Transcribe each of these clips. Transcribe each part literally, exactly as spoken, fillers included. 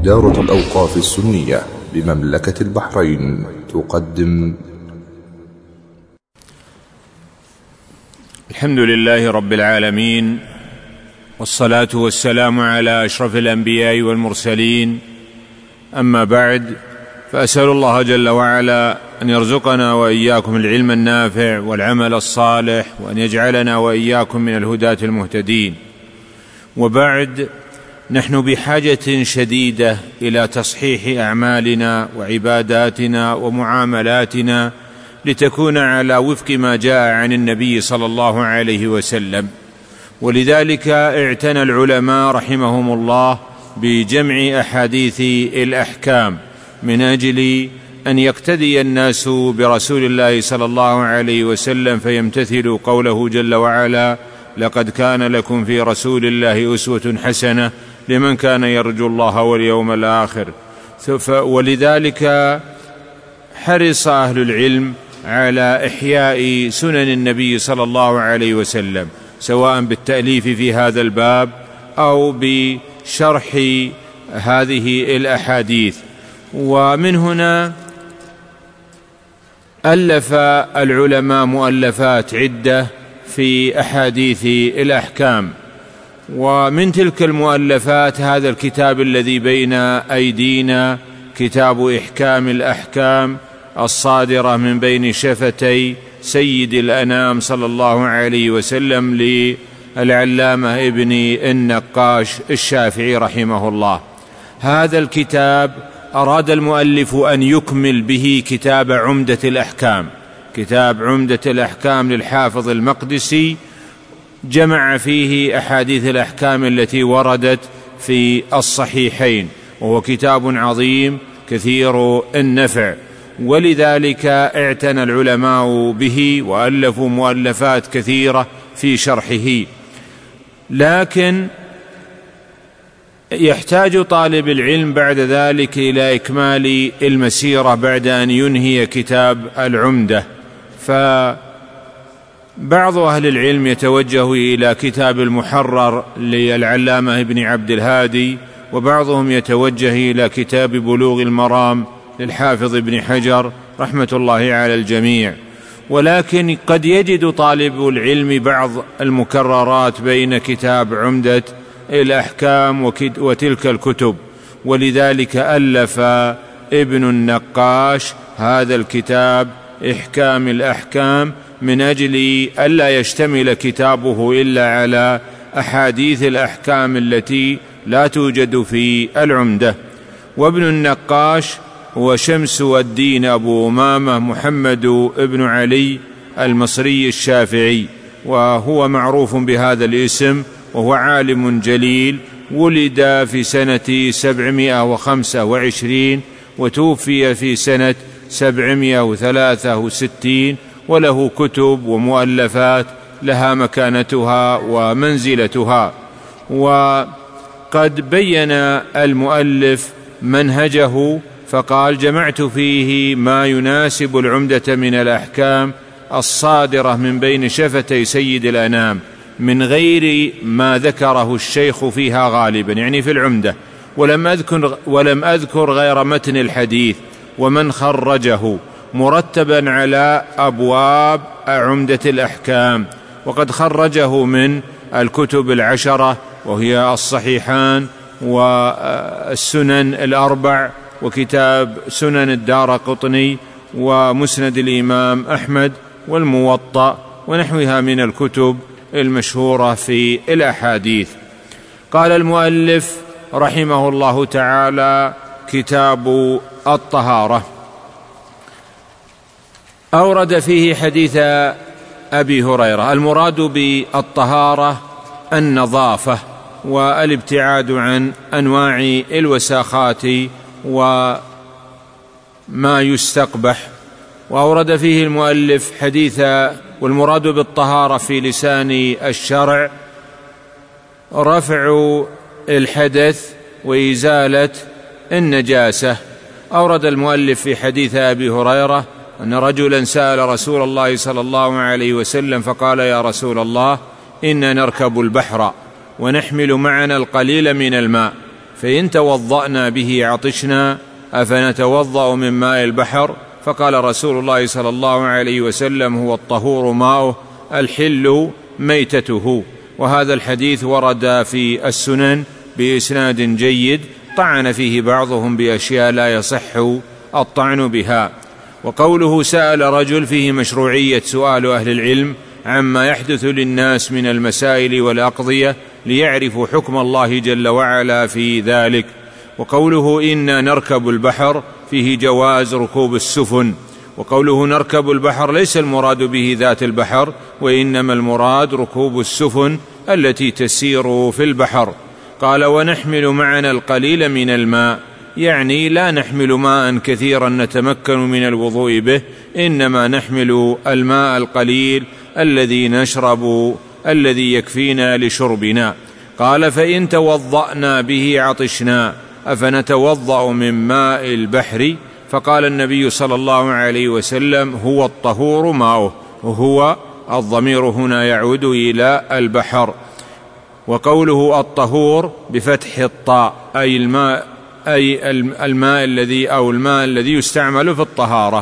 دارة الأوقاف السنية بمملكة البحرين تقدم. الحمد لله رب العالمين، والصلاة والسلام على أشرف الأنبياء والمرسلين، أما بعد، فأسأل الله جل وعلا أن يرزقنا وإياكم العلم النافع والعمل الصالح، وأن يجعلنا وإياكم من الهداة المهتدين. وبعد، نحن بحاجة شديدة إلى تصحيح أعمالنا وعباداتنا ومعاملاتنا لتكون على وفق ما جاء عن النبي صلى الله عليه وسلم. ولذلك اعتنى العلماء رحمهم الله بجمع أحاديث الأحكام من أجل أن يقتدي الناس برسول الله صلى الله عليه وسلم فيمتثلوا قوله جل وعلا: لقد كان لكم في رسول الله أسوة حسنة لمن كان يرجو الله واليوم الآخر. ولذلك حرص أهل العلم على إحياء سنن النبي صلى الله عليه وسلم، سواء بالتأليف في هذا الباب أو بشرح هذه الأحاديث. ومن هنا ألف العلماء مؤلفات عدة في أحاديث الأحكام، ومن تلك المؤلفات هذا الكتاب الذي بين أيدينا، كتاب إحكام الأحكام الصادرة من بين شفتي سيد الأنام صلى الله عليه وسلم للعلامة ابن النقاش الشافعي رحمه الله. هذا الكتاب أراد المؤلف أن يكمل به كتاب عمدة الأحكام، كتاب عمدة الأحكام للحافظ المقدسي، جمع فيه أحاديث الأحكام التي وردت في الصحيحين، وهو كتاب عظيم كثير النفع، ولذلك اعتنى العلماء به وألفوا مؤلفات كثيرة في شرحه. لكن يحتاج طالب العلم بعد ذلك إلى إكمال المسيرة بعد أن ينهي كتاب العمدة، فبعض أهل العلم يتوجه إلى كتاب المحرر للعلامة ابن عبد الهادي، وبعضهم يتوجه إلى كتاب بلوغ المرام للحافظ ابن حجر رحمة الله على الجميع. ولكن قد يجد طالب العلم بعض المكررات بين كتاب عمدة الأحكام وتلك الكتب، ولذلك ألف ابن النقاش هذا الكتاب إحكام الأحكام من أجل ألا يشتمل كتابه إلا على أحاديث الأحكام التي لا توجد في العمدة. وابن النقاش هو شمس الدين أبو أمامة محمد ابن علي المصري الشافعي، وهو معروف بهذا الاسم، وهو عالم جليل، ولد في سنة سبعمائة وخمسة وعشرين وتوفي في سنة سبعمائة وثلاثة وستين، وله كتب ومؤلفات لها مكانتها ومنزلتها. وقد بين المؤلف منهجه فقال: جمعت فيه ما يناسب العمدة من الأحكام الصادرة من بين شفتي سيد الأنام من غير ما ذكره الشيخ فيها غالبا، يعني في العمدة، ولم أذكر, ولم أذكر غير متن الحديث ومن خرجه مرتبا على أبواب عمدة الأحكام. وقد خرجه من الكتب العشرة، وهي الصحيحان والسنن الأربع وكتاب سنن الدارقطني ومسند الإمام أحمد والموطأ ونحوها من الكتب المشهورة في الأحاديث. قال المؤلف رحمه الله تعالى: كتاب الطهارة. أورد فيه حديث أبي هريرة. المراد بالطهارة النظافة والابتعاد عن أنواع الوساخات وما يستقبح. وأورد فيه المؤلف حديث: والمراد بالطهارة في لسان الشرع رفع الحدث وإزالة النجاسة. أورد المؤلف في حديث أبي هريرة أن رجلا سأل رسول الله صلى الله عليه وسلم فقال: يا رسول الله، إنا نركب البحر ونحمل معنا القليل من الماء، فإن توضأنا به عطشنا أفنتوضأ من ماء البحر؟ فقال رسول الله صلى الله عليه وسلم: هو الطهور ماؤه الحل ميتته. وهذا الحديث ورد في السنن بإسناد جيد، طعن فيه بعضهم بأشياء لا يصح الطعن بها. وقوله سأل رجل فيه مشروعية سؤال أهل العلم عما يحدث للناس من المسائل والأقضية ليعرفوا حكم الله جل وعلا في ذلك. وقوله إنا نركب البحر فيه جواز ركوب السفن. وقوله نركب البحر ليس المراد به ذات البحر، وإنما المراد ركوب السفن التي تسير في البحر. قال ونحمل معنا القليل من الماء، يعني لا نحمل ماء كثيرا نتمكن من الوضوء به، إنما نحمل الماء القليل الذي نشرب الذي يكفينا لشربنا. قال فإن توضأنا به عطشنا أفنتوضأ من ماء البحر؟ فقال النبي صلى الله عليه وسلم: هو الطهور ماؤه. هو الضمير هنا يعود إلى البحر. وقوله الطهور بفتح الطاء أي الماء أي الماء الذي أو الماء الذي يستعمل في الطهارة.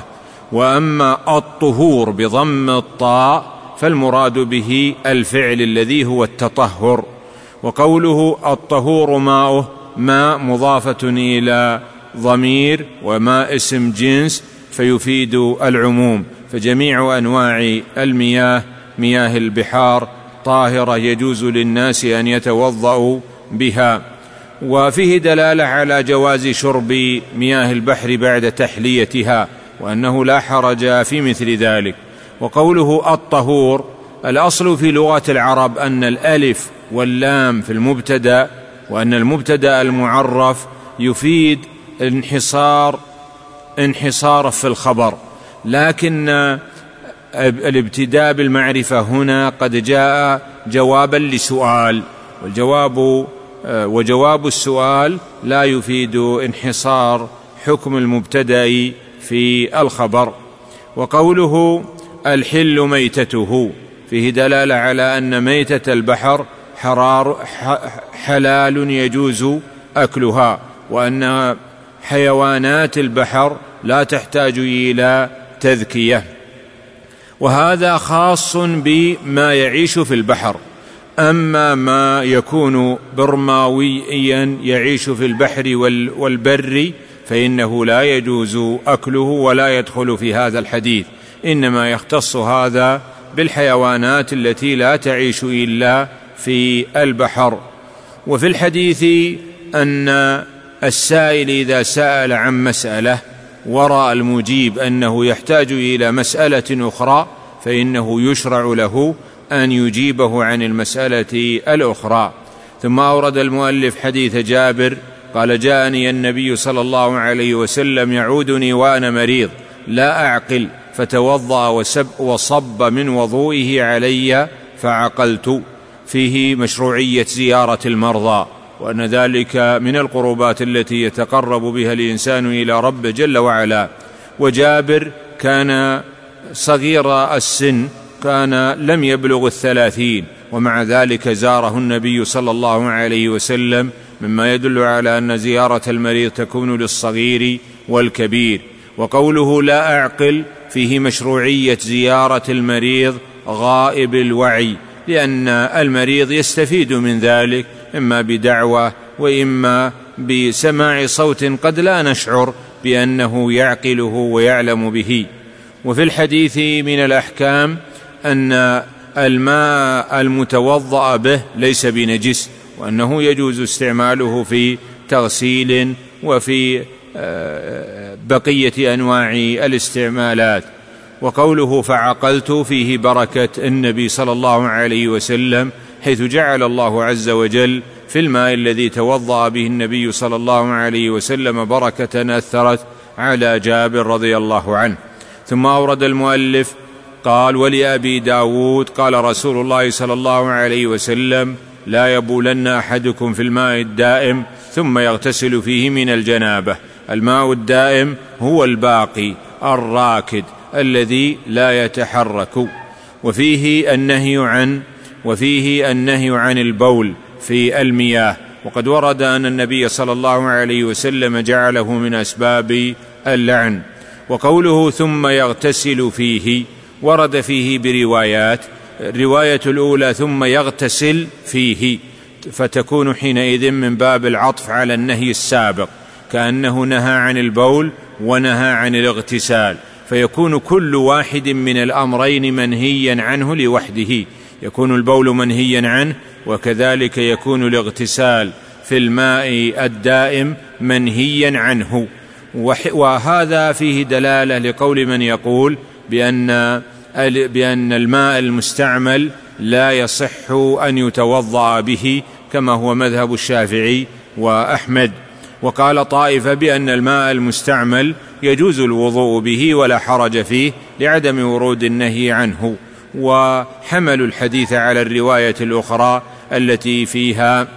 وأما الطهور بضم الطاء فالمراد به الفعل الذي هو التطهر. وقوله الطهور ماؤه، ماء مضافة إلى ضمير وماء اسم جنس فيفيد العموم، فجميع أنواع المياه مياه البحار طاهرة يجوز للناس أن يتوضأوا بها. وفيه دلالة على جواز شرب مياه البحر بعد تحليتها، وأنه لا حرج في مثل ذلك. وقوله الطهور، الأصل في لغة العرب أن الألف واللام في المبتدأ، وأن المبتدأ المعرف يفيد انحصار انحصار في الخبر، لكن الابتداء بالمعرفة هنا قد جاء جوابا لسؤال، والجواب وجواب السؤال لا يفيد انحصار حكم المبتدأ في الخبر. وقوله الحل ميتته فيه دلالة على أن ميتة البحر حرار حلال يجوز أكلها، وأن حيوانات البحر لا تحتاج إلى تذكية. وهذا خاص بما يعيش في البحر. أما ما يكون برماويا يعيش في البحر والبر فإنه لا يجوز أكله ولا يدخل في هذا الحديث، إنما يختص هذا بالحيوانات التي لا تعيش إلا في البحر. وفي الحديث أن السائل إذا سأل عن مسألة ورأى المجيب أنه يحتاج إلى مسألة أخرى فإنه يشرع له أن يجيبه عن المسألة الأخرى. ثم أورد المؤلف حديث جابر قال: جاءني النبي صلى الله عليه وسلم يعودني وأنا مريض لا أعقل، فتوضأ وسب وصب من وضوئه علي فعقلت. فيه مشروعية زيارة المرضى، وأن ذلك من القربات التي يتقرب بها الإنسان إلى ربه جل وعلا. وجابر كان صغير السن، كان لم يبلغ الثلاثين، ومع ذلك زاره النبي صلى الله عليه وسلم، مما يدل على أن زيارة المريض تكون للصغير والكبير. وقوله لا أعقل فيه مشروعية زيارة المريض غائب الوعي، لأن المريض يستفيد من ذلك إما بدعوة وإما بسماع صوت قد لا نشعر بأنه يعقله ويعلم به. وفي الحديث من الأحكام أن الماء المتوضأ به ليس بنجس، وأنه يجوز استعماله في تغسيل وفي بقية أنواع الاستعمالات. وقوله فعقلت فيه بركة النبي صلى الله عليه وسلم، حيث جعل الله عز وجل في الماء الذي توضأ به النبي صلى الله عليه وسلم بركة أثرت على جابر رضي الله عنه. ثم أورد المؤلف قال: ولأبي داود قال رسول الله صلى الله عليه وسلم: لا يبولن أحدكم في الماء الدائم ثم يغتسل فيه من الجنابة. الماء الدائم هو الباقي الراكد الذي لا يتحرك. وفيه النهي عن وفيه النهي عن البول في المياه، وقد ورد أن النبي صلى الله عليه وسلم جعله من أسباب اللعن. وقوله ثم يغتسل فيه ورد فيه بروايات، الرواية الأولى ثم يغتسل فيه، فتكون حينئذ من باب العطف على النهي السابق، كأنه نهى عن البول ونهى عن الاغتسال، فيكون كل واحد من الأمرين منهيا عنه لوحده، يكون البول منهيا عنه، وكذلك يكون الاغتسال في الماء الدائم منهيا عنه. وهذا فيه دلالة لقول من يقول بأن بأن الماء المستعمل لا يصح أن يتوضأ به، كما هو مذهب الشافعي وأحمد. وقال طائفة بأن الماء المستعمل يجوز الوضوء به ولا حرج فيه لعدم ورود النهي عنه، وحملوا الحديث على الرواية الأخرى التي فيها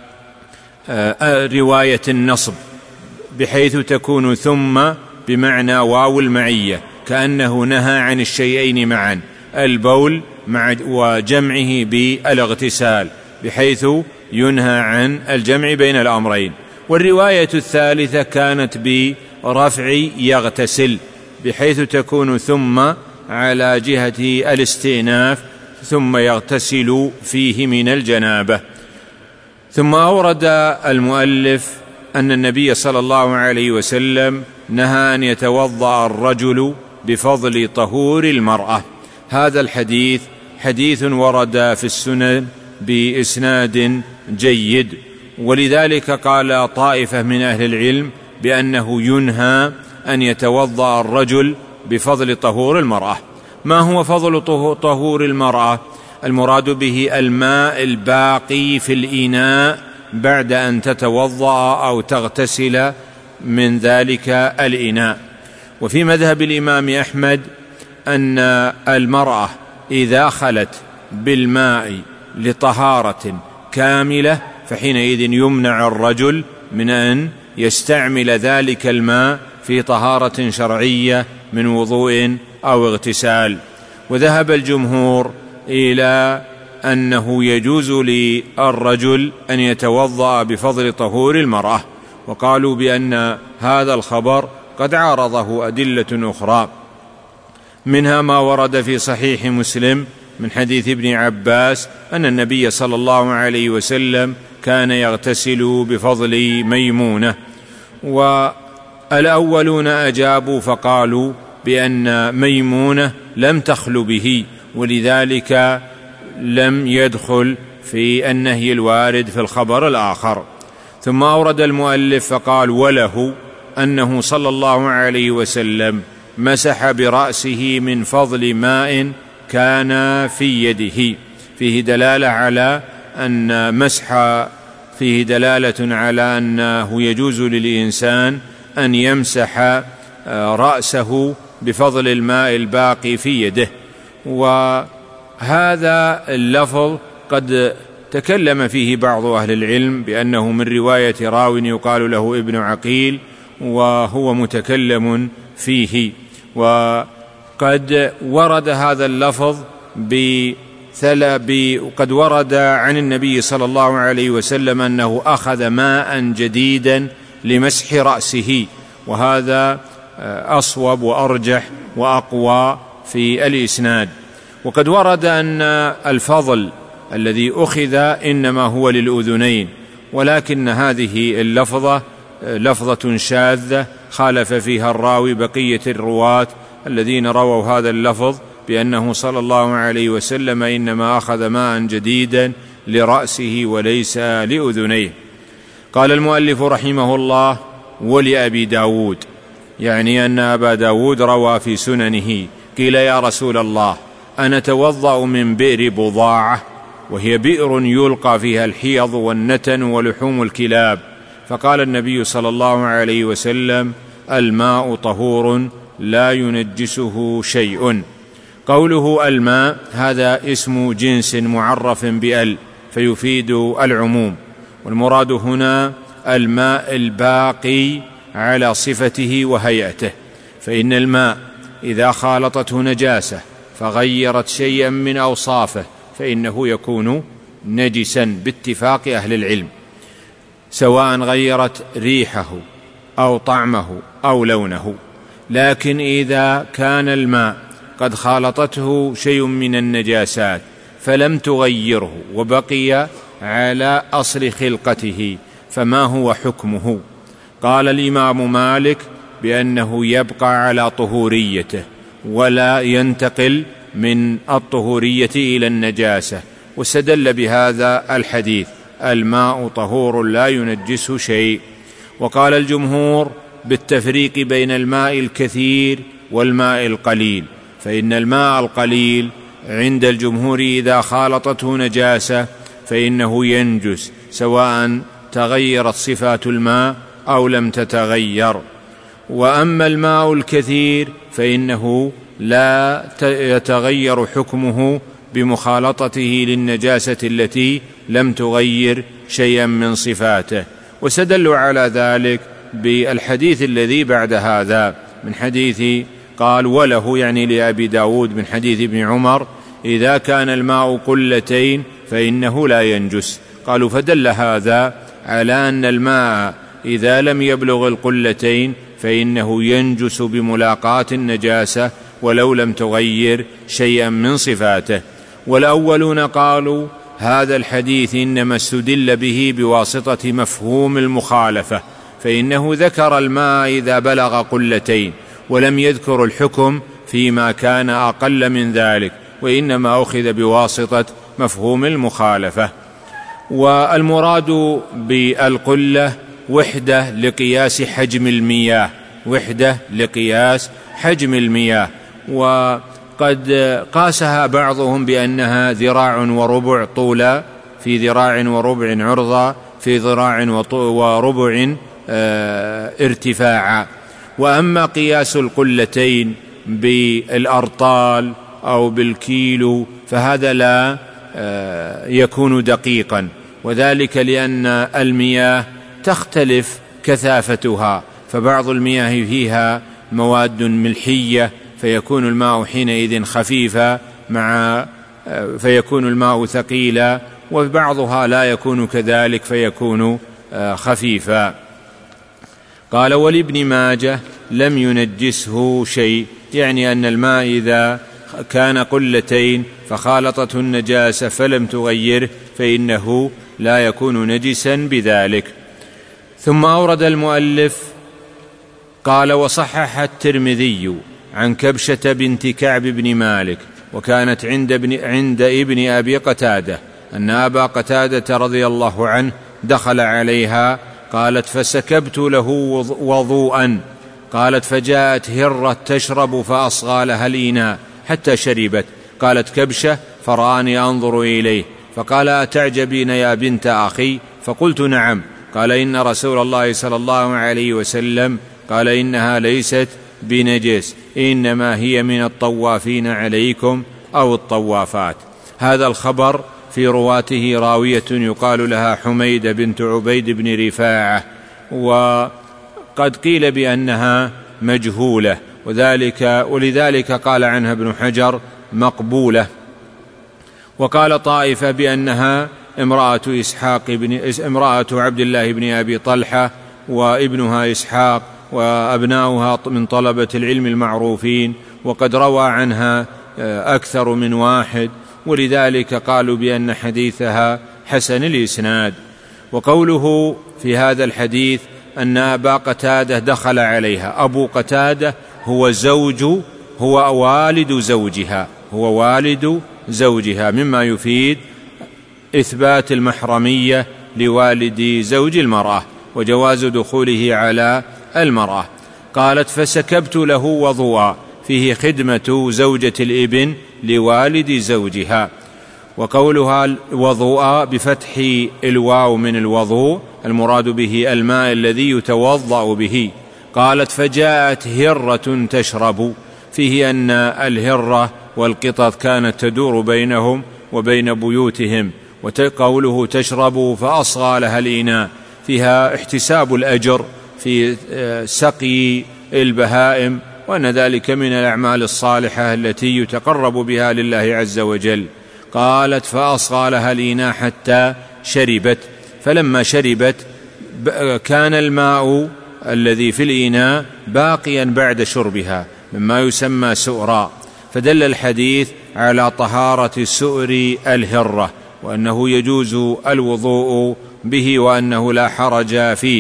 رواية النصب، بحيث تكون ثم بمعنى واو المعية، كأنه نهى عن الشيئين معا، البول مع وجمعه بالاغتسال، بحيث ينهى عن الجمع بين الأمرين. والرواية الثالثة كانت برفع يغتسل، بحيث تكون ثم على جهة الاستئناف، ثم يغتسل فيه من الجنابة. ثم أورد المؤلف أن النبي صلى الله عليه وسلم نهى أن يتوضأ الرجل بفضل طهور المرأة. هذا الحديث حديث ورد في السنن بإسناد جيد، ولذلك قال طائفة من أهل العلم بأنه ينهى أن يتوضأ الرجل بفضل طهور المرأة. ما هو فضل طهور المرأة؟ المراد به الماء الباقي في الإناء بعد أن تتوضأ أو تغتسل من ذلك الإناء. وفي مذهب الإمام أحمد أن المرأة إذا خلت بالماء لطهارة كاملة فحينئذ يمنع الرجل من أن يستعمل ذلك الماء في طهارة شرعية من وضوء أو اغتسال. وذهب الجمهور إلى أنه يجوز للرجل أن يتوضأ بفضل طهور المرأة، وقالوا بأن هذا الخبر قد عارضه أدلة أخرى، منها ما ورد في صحيح مسلم من حديث ابن عباس أن النبي صلى الله عليه وسلم كان يغتسل بفضل ميمونة. والأولون أجابوا فقالوا بأن ميمونة لم تخل به، ولذلك لم يدخل في النهي الوارد في الخبر الآخر. ثم أورد المؤلف فقال وله أنه صلى الله عليه وسلم مسح برأسه من فضل ماء كان في يده، فيه دلالة على أن مسح فيه دلالة على أنه يجوز للإنسان أن يمسح رأسه بفضل الماء الباقي في يده. وهذا اللفظ قد تكلم فيه بعض أهل العلم بأنه من رواية راو يقال له ابن عقيل، وهو متكلم فيه. وقد ورد هذا اللفظ بثلب قد ورد عن النبي صلى الله عليه وسلم أنه أخذ ماء جديدا لمسح رأسه، وهذا أصوب وأرجح وأقوى في الإسناد. وقد ورد أن الفضل الذي أخذ إنما هو للأذنين، ولكن هذه اللفظة لفظة شاذة خالف فيها الراوي بقية الرواة الذين رووا هذا اللفظ بأنه صلى الله عليه وسلم إنما أخذ ماء جديدا لرأسه وليس لأذنيه. قال المؤلف رحمه الله ولأبي داود، يعني أن أبا داود روى في سننه قيل يا رسول الله أنا توضأ من بئر بضاعة، وهي بئر يلقى فيها الحيض والنتن ولحوم الكلاب، فقال النبي صلى الله عليه وسلم الماء طهور لا ينجسه شيء. قوله الماء هذا اسم جنس معرف بأل فيفيد العموم، والمراد هنا الماء الباقي على صفته وهيئته، فإن الماء إذا خالطته نجاسة فغيرت شيئا من أوصافه فإنه يكون نجسا باتفاق أهل العلم. سواء غيرت ريحه أو طعمه أو لونه. لكن إذا كان الماء قد خالطته شيء من النجاسات فلم تغيره وبقي على أصل خلقته فما هو حكمه؟ قال الإمام مالك بأنه يبقى على طهوريته ولا ينتقل من الطهورية إلى النجاسة، واستدل بهذا الحديث: الماء طهور لا ينجسه شيء. وقال الجمهور بالتفريق بين الماء الكثير والماء القليل، فإن الماء القليل عند الجمهور إذا خالطته نجاسة فإنه ينجس سواء تغيرت صفات الماء أو لم تتغير. وأما الماء الكثير فإنه لا يتغير حكمه بمخالطته للنجاسة التي لم تغير شيئا من صفاته. وسدلوا على ذلك بالحديث الذي بعد هذا من حديث قال وله يعني لأبي داود من حديث ابن عمر: إذا كان الماء قلتين فإنه لا ينجس. قالوا فدل هذا على أن الماء إذا لم يبلغ القلتين فإنه ينجس بملاقاة النجاسة ولو لم تغير شيئا من صفاته. والأولون قالوا هذا الحديث إنما استدل به بواسطة مفهوم المخالفة، فإنه ذكر الماء إذا بلغ قلتين ولم يذكر الحكم فيما كان أقل من ذلك، وإنما أخذ بواسطة مفهوم المخالفة. والمراد بالقلة وحدة لقياس حجم المياه، وحدة لقياس حجم المياه. وقد قاسها بعضهم بأنها ذراع وربع طولا في ذراع وربع عرضا في ذراع وربع ارتفاعا. وأما قياس القلتين بالأرطال أو بالكيلو فهذا لا يكون دقيقا، وذلك لأن المياه تختلف كثافتها، فبعض المياه فيها مواد ملحية فيكون الماء حينئذ خفيفا مع فيكون الماء ثقيلا، وبعضها لا يكون كذلك فيكون خفيفا. قال ولابن ماجه لم ينجسه شيء، يعني أن الماء إذا كان قلتين فخالطته النجاسة فلم تغيره فإنه لا يكون نجسا بذلك. ثم أورد المؤلف قال وصحح الترمذي عن كبشة بنت كعب بن مالك وكانت عند ابن, عند ابن أبي قتادة أن أبا قتادة رضي الله عنه دخل عليها، قالت فسكبت له وضوءا، قالت فجاءت هرة تشرب فأصغى لها الإناء حتى شربت، قالت كبشة فرآني أنظر إليه فقال أتعجبين يا بنت أخي؟ فقلت نعم. قال إن رسول الله صلى الله عليه وسلم قال إنها ليست بنجس إنما هي من الطوافين عليكم أو الطوافات. هذا الخبر في رواته راوية يقال لها حميدة بنت عبيد بن رفاعة، وقد قيل بأنها مجهولة، وذلك ولذلك قال عنها ابن حجر مقبولة. وقال طائفة بأنها امرأة إسحاق بن امرأة عبد الله بن أبي طلحة وابنها إسحاق وأبناؤها من طلبة العلم المعروفين، وقد روى عنها أكثر من واحد، ولذلك قالوا بأن حديثها حسن الإسناد. وقوله في هذا الحديث أن أبا قتادة دخل عليها، أبو قتادة هو زوج هو والد زوجها هو والد زوجها مما يفيد إثبات المحرمية لوالد زوج المرأة وجواز دخوله على المرأة. قالت فسكبت له وضوءا، فيه خدمة زوجة الابن لوالد زوجها. وقولها وضوءا بفتح الواو من الوضوء المراد به الماء الذي يتوضأ به. قالت فجاءت هرة تشرب، فيه أن الهرة والقطط كانت تدور بينهم وبين بيوتهم. وقوله تشرب فأصغى لها الإناء فيها احتساب الأجر في سقي البهائم، وأن ذلك من الأعمال الصالحة التي يتقرب بها لله عز وجل. قالت فأصغى لها الإناء حتى شربت، فلما شربت كان الماء الذي في الإناء باقيا بعد شربها مما يسمى سؤرا، فدل الحديث على طهارة سؤر الهرة وأنه يجوز الوضوء به وأنه لا حرج فيه.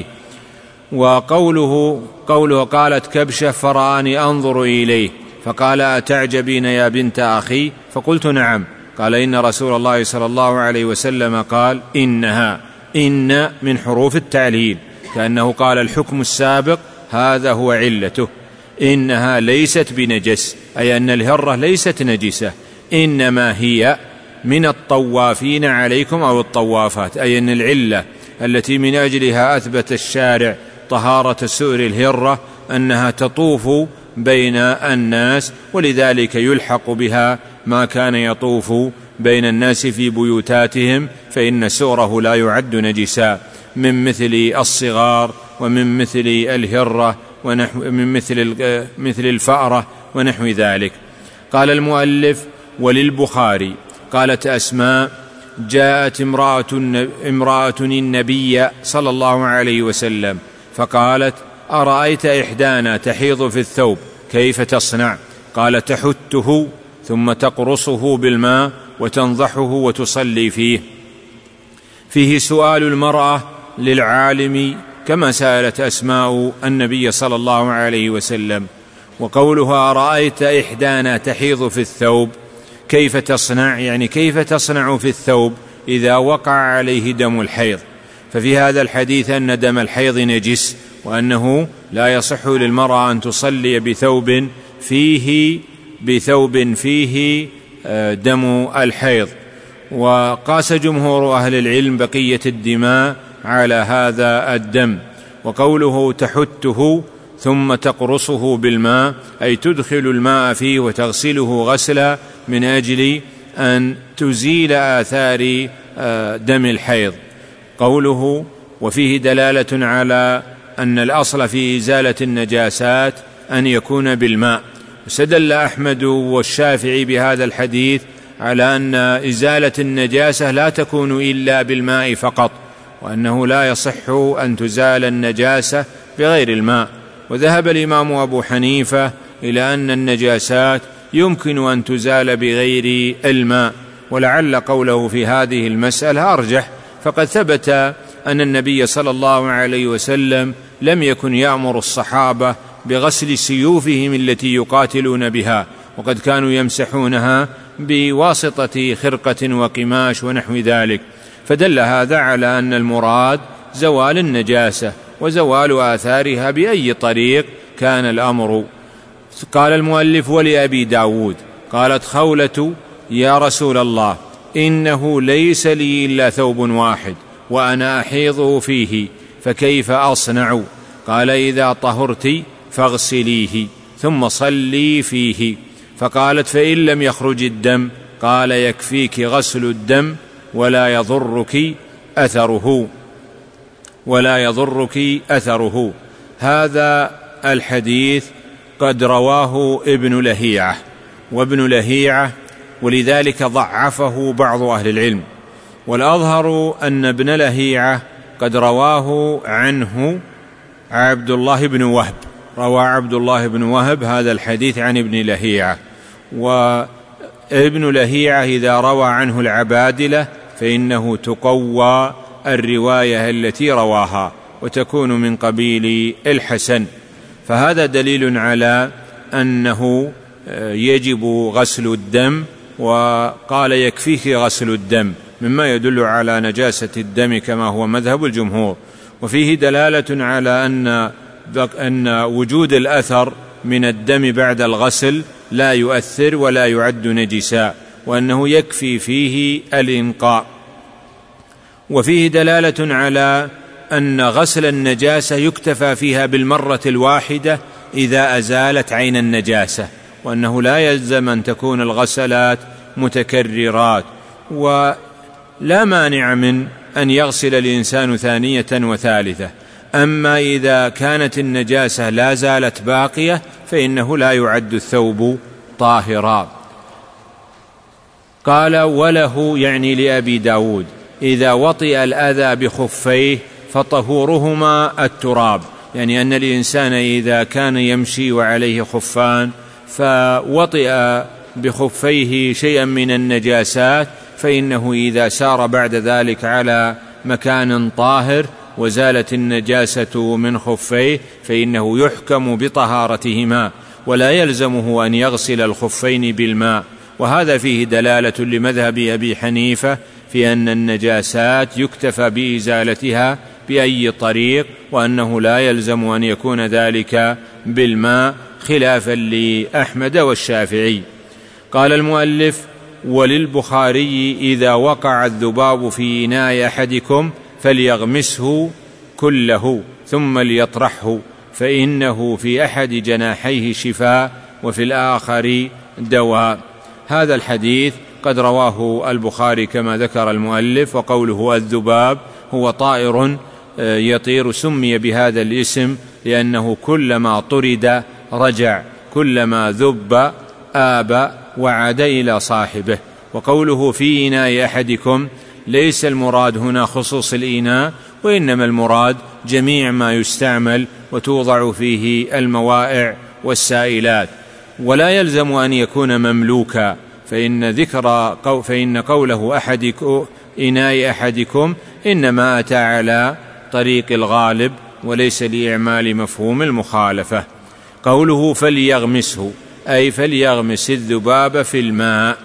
وقوله قوله قالت كبشة فرآني أنظر إليه فقال أتعجبين يا بنت أخي؟ فقلت نعم. قال إن رسول الله صلى الله عليه وسلم قال إنها، إن من حروف التعليل، كأنه قال الحكم السابق هذا هو علته، إنها ليست بنجس، أي أن الهرة ليست نجسة، إنما هي من الطوافين عليكم أو الطوافات، أي أن العلة التي من أجلها أثبت الشارع طهارة سؤر الهرة أنها تطوف بين الناس، ولذلك يلحق بها ما كان يطوف بين الناس في بيوتاتهم، فإن سؤره لا يعد نجسا، من مثل الصغار ومن مثل الهرة ونحو من مثل مثل الفأرة ونحو ذلك. قال المؤلف وللبخاري قالت أسماء جاءت امرأة, امرأة النبي صلى الله عليه وسلم فقالت أرأيت إحدانا تحيض في الثوب كيف تصنع؟ قال تحته ثم تقرصه بالماء وتنضحه وتصلي فيه. فيه سؤال المرأة للعالم كما سألت أسماء النبي صلى الله عليه وسلم. وقولها أرأيت إحدانا تحيض في الثوب كيف تصنع، يعني كيف تصنع في الثوب إذا وقع عليه دم الحيض. ففي هذا الحديث أن دم الحيض نجس، وأنه لا يصح للمرأة أن تصلي بثوب فيه بثوب فيه دم الحيض. وقاس جمهور أهل العلم بقية الدماء على هذا الدم. وقوله تحته ثم تقرصه بالماء أي تدخل الماء فيه وتغسله غسلا من أجل أن تزيل آثار دم الحيض. قوله وفيه دلالة على أن الأصل في إزالة النجاسات أن يكون بالماء. استدل أحمد والشافعي بهذا الحديث على أن إزالة النجاسة لا تكون إلا بالماء فقط، وأنه لا يصح أن تزال النجاسة بغير الماء. وذهب الإمام أبو حنيفة إلى أن النجاسات يمكن أن تزال بغير الماء، ولعل قوله في هذه المسألة أرجح، فقد ثبت أن النبي صلى الله عليه وسلم لم يكن يأمر الصحابة بغسل سيوفهم التي يقاتلون بها، وقد كانوا يمسحونها بواسطة خرقة وقماش ونحو ذلك، فدل هذا على أن المراد زوال النجاسة وزوال آثارها بأي طريق كان الأمر. قال المؤلف ولأبي داود قالت خولة يا رسول الله إنه ليس لي إلا ثوب واحد وأنا أحيضه فيه فكيف أصنع؟ قال إذا طهرت فاغسليه ثم صلي فيه. فقالت فإن لم يخرج الدم؟ قال يكفيك غسل الدم ولا يضرك أثره ولا يضرك أثره. هذا الحديث قد رواه ابن لهيعة، وابن لهيعة ولذلك ضعفه بعض أهل العلم، والأظهر أن ابن لهيعة قد رواه عنه عبد الله بن وهب، روى عبد الله بن وهب هذا الحديث عن ابن لهيعة. وابن لهيعة إذا روى عنه العبادلة فإنه تقوى الرواية التي رواها وتكون من قبيل الحسن، فهذا دليل على أنه يجب غسل الدم، وقال يكفيك غسل الدم مما يدل على نجاسة الدم كما هو مذهب الجمهور. وفيه دلالة على أن أن وجود الأثر من الدم بعد الغسل لا يؤثر ولا يعد نجسا، وأنه يكفي فيه الإنقاء. وفيه دلالة على أن غسل النجاسة يكتفى فيها بالمرة الواحدة إذا أزالت عين النجاسة، وأنه لا يلزم أن تكون الغسلات متكررات، ولا مانع من أن يغسل الإنسان ثانية وثالثة. أما إذا كانت النجاسة لا زالت باقية فإنه لا يعد الثوب طاهرا. قال وله يعني لأبي داود إذا وطئ الأذى بخفيه فطهورهما التراب، يعني أن الإنسان إذا كان يمشي وعليه خفان فوطئ بخفيه شيئا من النجاسات، فإنه إذا سار بعد ذلك على مكان طاهر وزالت النجاسة من خفيه فإنه يحكم بطهارتهما، ولا يلزمه أن يغسل الخفين بالماء. وهذا فيه دلالة لمذهب أبي حنيفة في أن النجاسات يكتفى بإزالتها بأي طريق، وأنه لا يلزم أن يكون ذلك بالماء، خلافا لأحمد والشافعي. قال المؤلف: وللبخاري: إذا وقع الذباب في إناء أحدكم فليغمسه كله ثم ليطرحه، فإنه في أحد جناحيه شفاء وفي الآخر دواء. هذا الحديث قد رواه البخاري كما ذكر المؤلف. وقوله الذباب هو طائر يطير، سمي بهذا الاسم لأنه كلما طرد رجع، كلما ذب آب وعاد إلى صاحبه. وقوله في إناء أحدكم ليس المراد هنا خصوص الإناء، وإنما المراد جميع ما يستعمل وتوضع فيه الموائع والسائلات. ولا يلزم أن يكون مملوكا، فإن ذكر فإن قوله أحدكم إناء أحدكم إنما أتى على طريق الغالب وليس لإعمال مفهوم المخالفة. قوله فليغمسه أي فليغمس الذباب في الماء.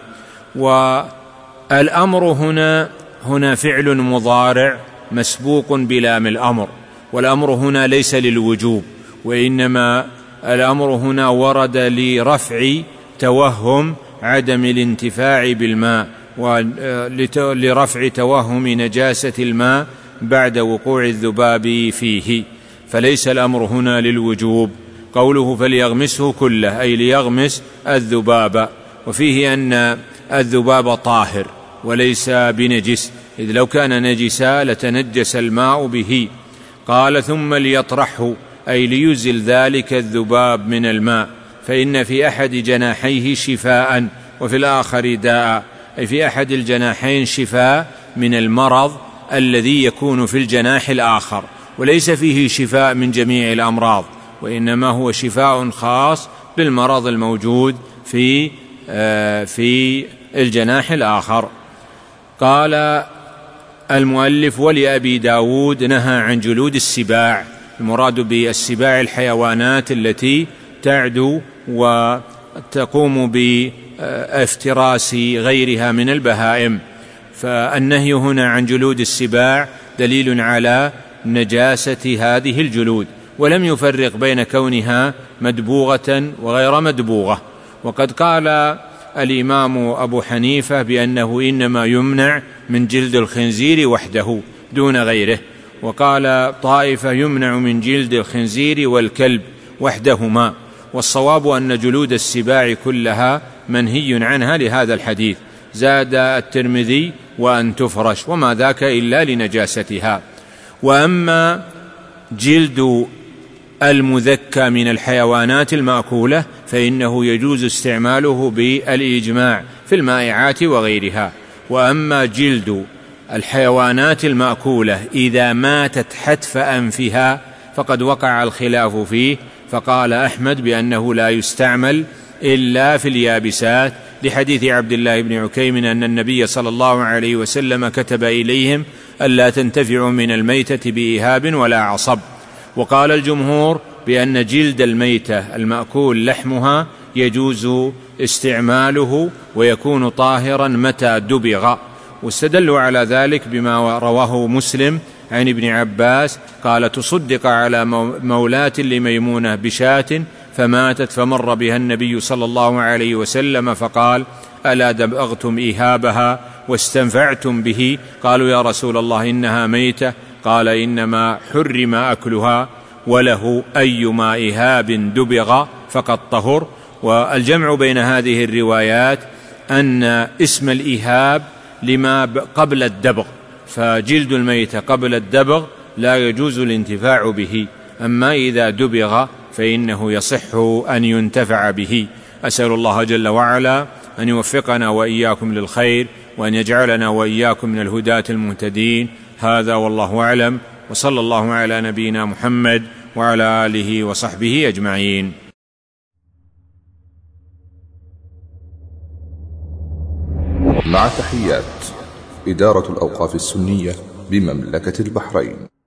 والأمر هنا هنا فعل مضارع مسبوق بلام الأمر، والأمر هنا ليس للوجوب، وإنما الأمر هنا ورد لرفع توهم عدم الانتفاع بالماء، ولرفع توهم نجاسة الماء بعد وقوع الذباب فيه، فليس الأمر هنا للوجوب. قوله فليغمسه كله أي ليغمس الذباب، وفيه أن الذباب طاهر وليس بنجس، إذ لو كان نجسا لتنجس الماء به. قال ثم ليطرحه أي ليزل ذلك الذباب من الماء، فإن في أحد جناحيه شفاء وفي الآخر داء، أي في أحد الجناحين شفاء من المرض الذي يكون في الجناح الآخر، وليس فيه شفاء من جميع الأمراض، وإنما هو شفاء خاص بالمرض الموجود في في الجناح الآخر. قال المؤلف ولأبي داود نهى عن جلود السباع. المراد بالسباع الحيوانات التي تعدو وتقوم بافتراس غيرها من البهائم، فالنهي هنا عن جلود السباع دليل على نجاسة هذه الجلود، ولم يفرق بين كونها مدبوغة وغير مدبوغة. وقد قال الإمام أبو حنيفة بأنه إنما يمنع من جلد الخنزير وحده دون غيره، وقال طائفة يمنع من جلد الخنزير والكلب وحدهما، والصواب أن جلود السباع كلها منهي عنها لهذا الحديث. زاد الترمذي وأن تفرش، وما ذاك إلا لنجاستها. وأما جلد المذكى من الحيوانات المأكولة فإنه يجوز استعماله بالإجماع في المائعات وغيرها. وأما جلد الحيوانات المأكولة إذا ماتت حتف أنفها فقد وقع الخلاف فيه، فقال أحمد بأنه لا يستعمل إلا في اليابسات، لحديث عبد الله بن عكيم أن النبي صلى الله عليه وسلم كتب إليهم ألا تنتفعوا من الميتة بإهاب ولا عصب. وقال الجمهور بأن جلد الميتة المأكول لحمها يجوز استعماله ويكون طاهرا متى دبغ، واستدلوا على ذلك بما رواه مسلم عن ابن عباس قال تصدق على مولاة لميمونة بشاة فماتت فمر بها النبي صلى الله عليه وسلم فقال ألا دبغتم إهابها واستنفعتم به؟ قالوا يا رسول الله إنها ميتة، قال إنما حرم أكلها وله أيما إهاب دبغ فقد طهر. والجمع بين هذه الروايات أن اسم الإهاب لما قبل الدبغ، فجلد الميتة قبل الدبغ لا يجوز الانتفاع به، أما إذا دبغ فإنه يصح أن ينتفع به. أسأل الله جل وعلا أن يوفقنا وإياكم للخير، وأن يجعلنا وإياكم من الهداة المهتدين. هذا والله أعلم، وصلى الله على نبينا محمد وعلى آله وصحبه أجمعين. مع تحيات إدارة الأوقاف السنية بمملكة البحرين.